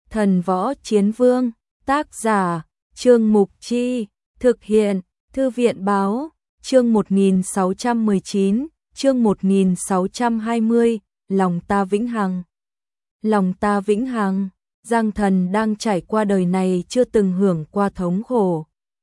Thần Võ Chiến Vương, tác giả, Trương Mục Chi, thực hiện, Thư viện Báo, chương 1619, chương 1620, lòng ta vĩnh hằng. Lòng ta vĩnh hằng, Giang Thần đang trải qua đời này chưa từng hưởng qua thống khổ.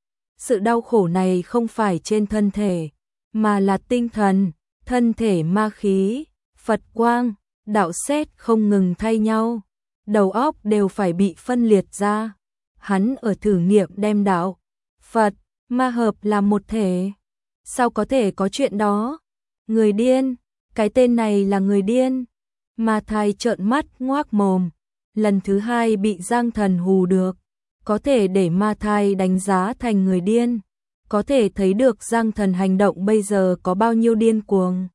Sự đau khổ này không phải trên thân thể, mà là tinh thần, thân thể ma khí, Phật quang, đạo sét không ngừng thay nhau, đầu óc đều phải bị phân liệt ra. Hắn ở thử nghiệm đem đạo, Phật, ma hợp làm một thể. Sao có thể có chuyện đó? Người điên, cái tên này là người điên. Ma Thai trợn mắt ngoác mồm, lần thứ hai bị Giang Thần hù được. Có thể để Ma Thai đánh giá thành người điên, có thể thấy được Giang Thần hành động bây giờ có bao nhiêu điên cuồng.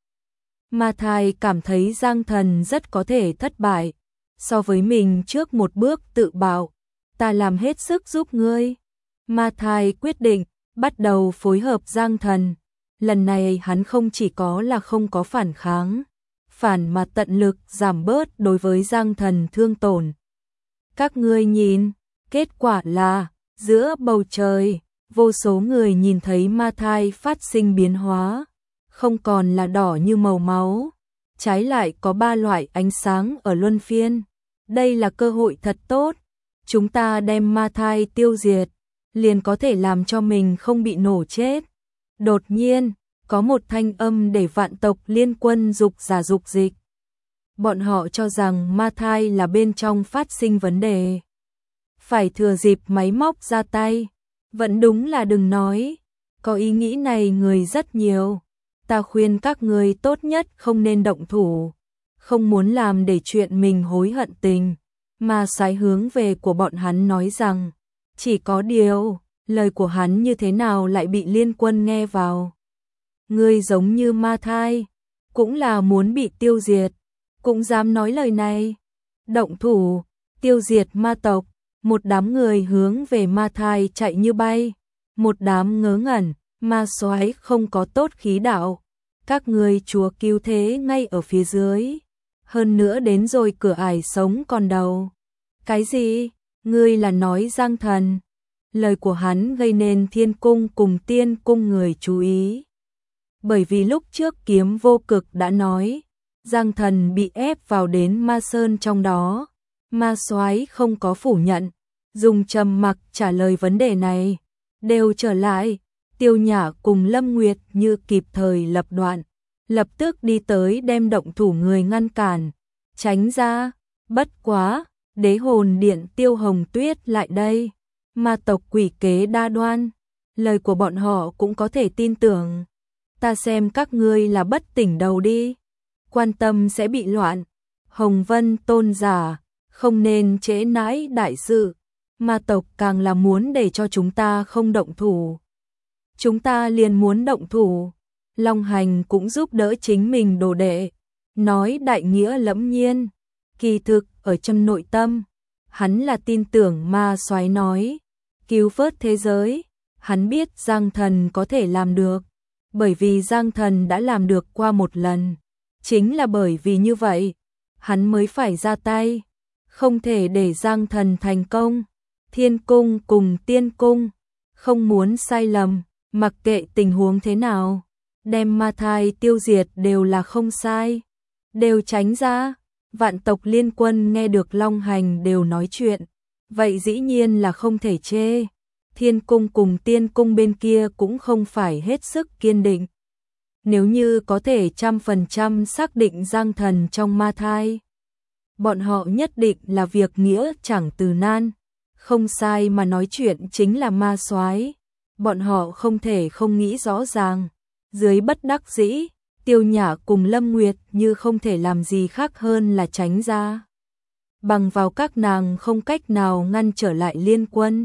Ma Thai cảm thấy Giang Thần rất có thể thất bại, so với mình trước một bước tự bảo, ta làm hết sức giúp ngươi. Ma Thai quyết định, bắt đầu phối hợp Giang Thần. Lần này hắn không chỉ có là không có phản kháng, phản mà tận lực giảm bớt đối với Giang Thần thương tổn. Các ngươi nhìn, kết quả là, giữa bầu trời, vô số người nhìn thấy Ma Thai phát sinh biến hóa, không còn là đỏ như màu máu, trái lại có 3 loại ánh sáng ở luân phiên. Đây là cơ hội thật tốt, chúng ta đem Ma Thai tiêu diệt, liền có thể làm cho mình không bị nổ chết. Đột nhiên, có một thanh âm để vạn tộc liên quân dục giả dục dịch. Bọn họ cho rằng Ma Thai là bên trong phát sinh vấn đề, phải thừa dịp máy móc ra tay. Vẫn đúng là đừng nói, có ý nghĩ này người rất nhiều. Ta khuyên các người tốt nhất không nên động thủ, không muốn làm để chuyện mình hối hận tình. Mà Soái hướng về của bọn hắn nói rằng, chỉ có điều, lời của hắn như thế nào lại bị liên quân nghe vào. Ngươi giống như Ma Thai, cũng là muốn bị tiêu diệt, cũng dám nói lời này. Động thủ, tiêu diệt ma tộc. Một đám người hướng về Ma Thai chạy như bay, một đám ngớ ngẩn. Ma Soái không có tốt khí đạo, các ngươi chúa cứu thế ngay ở phía dưới, hơn nữa đến rồi cửa ải sống còn đầu. Cái gì? Ngươi là nói Giang Thần? Lời của hắn gây nên Thiên Cung cùng Tiên Cung người chú ý, bởi vì lúc trước Kiếm Vô Cực đã nói Giang Thần bị ép vào đến Ma Sơn trong đó. Ma Soái không có phủ nhận, dùng trầm mặc trả lời vấn đề này. Đều trở lại. Tiêu Nhã cùng Lâm Nguyệt như kịp thời lập đoạn, lập tức đi tới đem động thủ người ngăn cản, tránh ra. Bất quá, Đế Hồn Điện Tiêu Hồng Tuyết lại đây. Ma tộc quỷ kế đa đoan, lời của bọn họ cũng có thể tin tưởng. Ta xem các ngươi là bất tỉnh đầu đi, quan tâm sẽ bị loạn. Hồng Vân tôn giả, không nên trễ nãi đại sự. Ma tộc càng là muốn để cho chúng ta không động thủ, chúng ta liền muốn động thủ. Long Hành cũng giúp đỡ chính mình đồ đệ, nói đại nghĩa lẫm nhiên. Kỳ thực ở trong nội tâm, hắn là tin tưởng Ma Soái nói cứu vớt thế giới. Hắn biết Giang Thần có thể làm được, bởi vì Giang Thần đã làm được qua một lần. Chính là bởi vì như vậy, hắn mới phải ra tay, không thể để Giang Thần thành công. Thiên Cung cùng Tiên Cung không muốn sai lầm, mặc kệ tình huống thế nào, đem Ma Thai tiêu diệt đều là không sai, đều tránh ra. Vạn tộc liên quân nghe được Long Hành đều nói chuyện, vậy dĩ nhiên là không thể chê. Thiên Cung cùng Tiên Cung bên kia cũng không phải hết sức kiên định. Nếu như có thể 100% xác định Giang Thần trong Ma Thai, bọn họ nhất định là việc nghĩa chẳng từ nan. Không sai mà nói chuyện chính là Ma Soái, bọn họ không thể không nghĩ rõ ràng. Dưới bất đắc dĩ, Tiêu Nhã cùng Lâm Nguyệt như không thể làm gì khác hơn là tránh ra. Bằng vào các nàng không cách nào ngăn trở lại liên quân.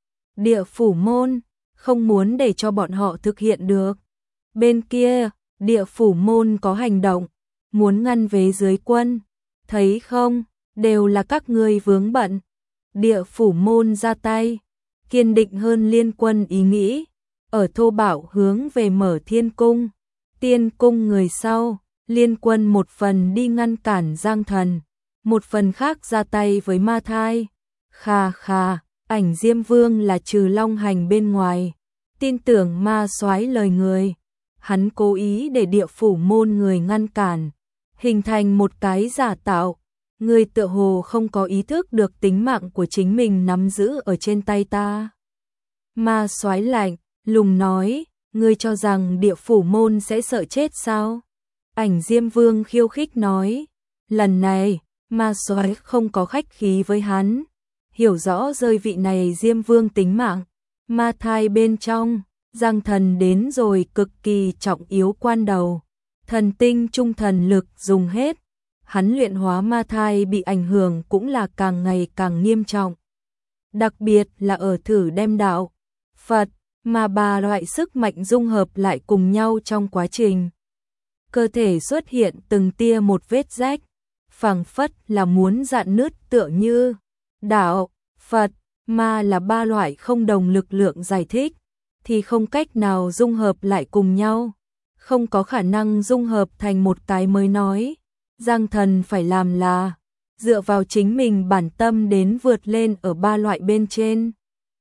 Địa Phủ Môn không muốn để cho bọn họ thực hiện được. Bên kia, Địa Phủ Môn có hành động, muốn ngăn vế dưới quân. Thấy không, đều là các ngươi vướng bận. Địa Phủ Môn ra tay, kiên định hơn liên quân ý nghĩ, ở thô bạo hướng về mở Thiên Cung. Tiên Cung người sau, liên quân một phần đi ngăn cản Giang Thần, một phần khác ra tay với Ma Thai. Kha kha, Ảnh Diêm Vương là trừ long hành bên ngoài, tin tưởng ma soái lời người. Hắn cố ý để Địa Phủ môn người ngăn cản, hình thành một cái giả tạo. Người tựa hồ không có ý thức được tính mạng của chính mình nắm giữ ở trên tay ta. Ma soái lạnh lùng nói, ngươi cho rằng Địa Phủ môn sẽ sợ chết sao? Ảnh Diêm Vương khiêu khích nói, lần này, ma soái không có khách khí với hắn, hiểu rõ rơi vị này Diêm Vương tính mạng. Ma thai bên trong, Giang Thần đến rồi cực kỳ trọng yếu quan đầu. Thần tinh trung thần lực dùng hết, hắn luyện hóa ma thai bị ảnh hưởng cũng là càng ngày càng nghiêm trọng. Đặc biệt là ở thử đem đạo, Phật, mà ba loại sức mạnh dung hợp lại cùng nhau trong quá trình. Cơ thể xuất hiện từng tia một vết rách, phảng phất là muốn rạn nứt tựa như. Đạo, Phật, ma là ba loại không đồng lực lượng giải thích, thì không cách nào dung hợp lại cùng nhau. Không có khả năng dung hợp thành một cái mới nói. Giang Thần phải làm là dựa vào chính mình bản tâm đến vượt lên ở ba loại bên trên.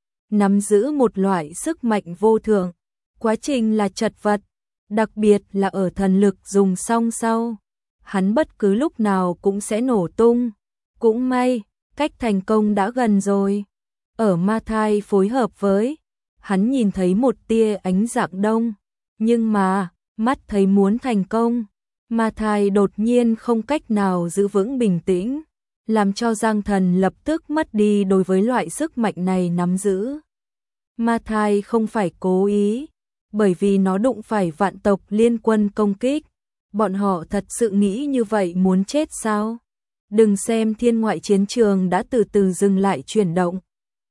Nắm giữ một loại sức mạnh vô thượng, quá trình là chật vật, đặc biệt là ở thần lực dùng xong sau. Hắn bất cứ lúc nào cũng sẽ nổ tung. Cũng may, cách thành công đã gần rồi. Ở ma thai phối hợp với, hắn nhìn thấy một tia ánh dạng đông. Nhưng mà, mắt thấy muốn thành công, ma thai đột nhiên không cách nào giữ vững bình tĩnh, làm cho Giang Thần lập tức mất đi đối với loại sức mạnh này nắm giữ. Ma thai không phải cố ý, bởi vì nó đụng phải vạn tộc liên quân công kích. Bọn họ thật sự nghĩ như vậy muốn chết sao? Đừng xem thiên ngoại chiến trường đã từ từ dừng lại chuyển động.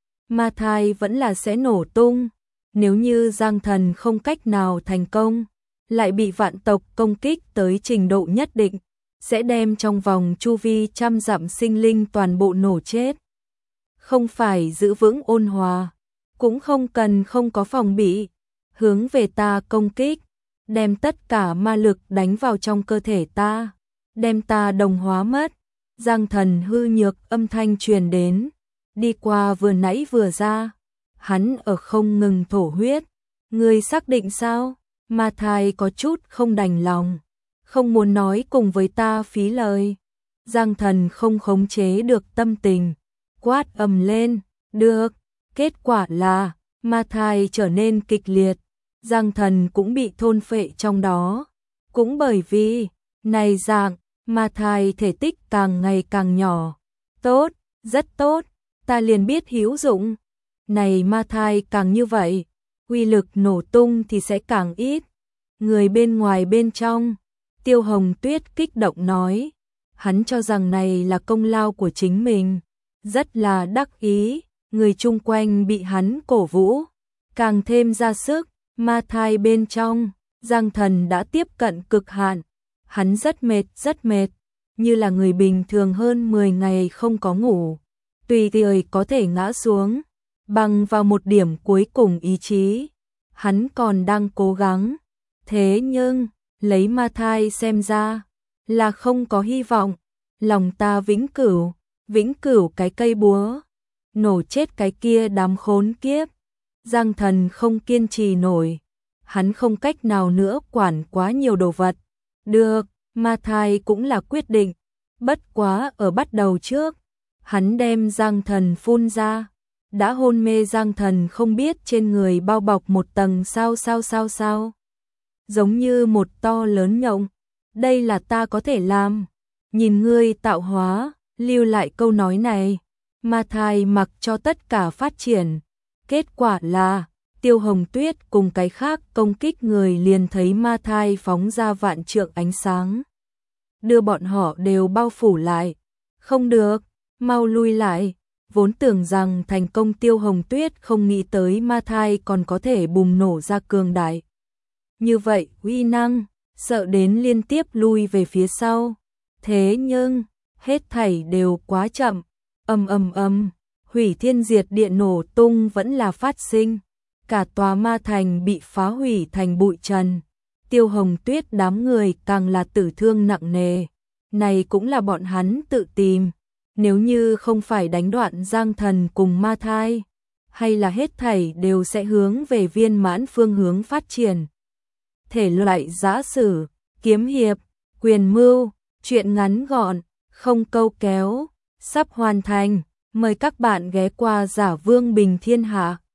Ma thai vẫn là sẽ nổ tung. Nếu như Giang Thần không cách nào thành công, lại bị vạn tộc công kích tới trình độ nhất định, sẽ đem trong vòng chu vi trăm dặm sinh linh toàn bộ nổ chết. Không phải giữ vững ôn hòa, cũng không cần không có phòng bị, hướng về ta công kích, đem tất cả ma lực đánh vào trong cơ thể ta, đem ta đồng hóa mất. Giang Thần hư nhược âm thanh truyền đến, đi qua vừa nãy vừa ra, hắn ở không ngừng thổ huyết. Ngươi xác định sao? Ma thai có chút không đành lòng, không muốn nói cùng với ta phí lời. Giang Thần không khống chế được tâm tình, quát ầm lên, được. Kết quả là, ma thai trở nên kịch liệt, Giang Thần cũng bị thôn phệ trong đó. Cũng bởi vì, này dạng, ma thai thể tích càng ngày càng nhỏ. Tốt, rất tốt, ta liền biết hữu dụng. Này ma thai càng như vậy, uy lực nổ tung thì sẽ càng ít. Người bên ngoài bên trong, Tiêu Hồng Tuyết kích động nói, hắn cho rằng này là công lao của chính mình, rất là đắc ý. Người chung quanh bị hắn cổ vũ, càng thêm ra sức. Ma thai bên trong, Giang Thần đã tiếp cận cực hạn, hắn rất mệt, như là người bình thường hơn 10 ngày không có ngủ, tùy tiện có thể ngã xuống, bằng vào một điểm cuối cùng ý chí. Hắn còn đang cố gắng, thế nhưng, lấy ma thai xem ra, là không có hy vọng. Lòng ta vĩnh cửu cái cây búa, nổ chết cái kia đám khốn kiếp. Giang Thần không kiên trì nổi, hắn không cách nào nữa quản quá nhiều đồ vật. Được, ma thai cũng là quyết định, bất quá ở bắt đầu trước, hắn đem Giang Thần phun ra. Đã hôn mê Giang Thần không biết trên người bao bọc một tầng sao. Giống như một to lớn nhộng, đây là ta có thể làm. Nhìn ngươi tạo hóa, lưu lại câu nói này. Ma thai mặc cho tất cả phát triển. Kết quả là, Tiêu Hồng Tuyết cùng cái khác công kích người liền thấy ma thai phóng ra vạn trượng ánh sáng, đưa bọn họ đều bao phủ lại. Không được, mau lui lại. Vốn tưởng rằng thành công, Tiêu Hồng Tuyết không nghĩ tới ma thai còn có thể bùng nổ ra cường đại như vậy uy năng, sợ đến liên tiếp lui về phía sau. Thế nhưng, hết thảy đều quá chậm. Ầm, hủy thiên diệt địa nổ tung vẫn là phát sinh. Cả tòa ma thành bị phá hủy thành bụi trần. Tiêu Hồng Tuyết đám người càng là tử thương nặng nề. Này cũng là bọn hắn tự tìm. nếu như không phải đánh đoạn Giang Thần cùng ma thai, hay là hết thảy đều sẽ hướng về viên mãn phương hướng phát triển. Thể loại giã sử, kiếm hiệp, quyền mưu, truyện ngắn gọn, không câu kéo, sắp hoàn thành. Mời các bạn ghé qua Giả Vương Bình Thiên Hạ.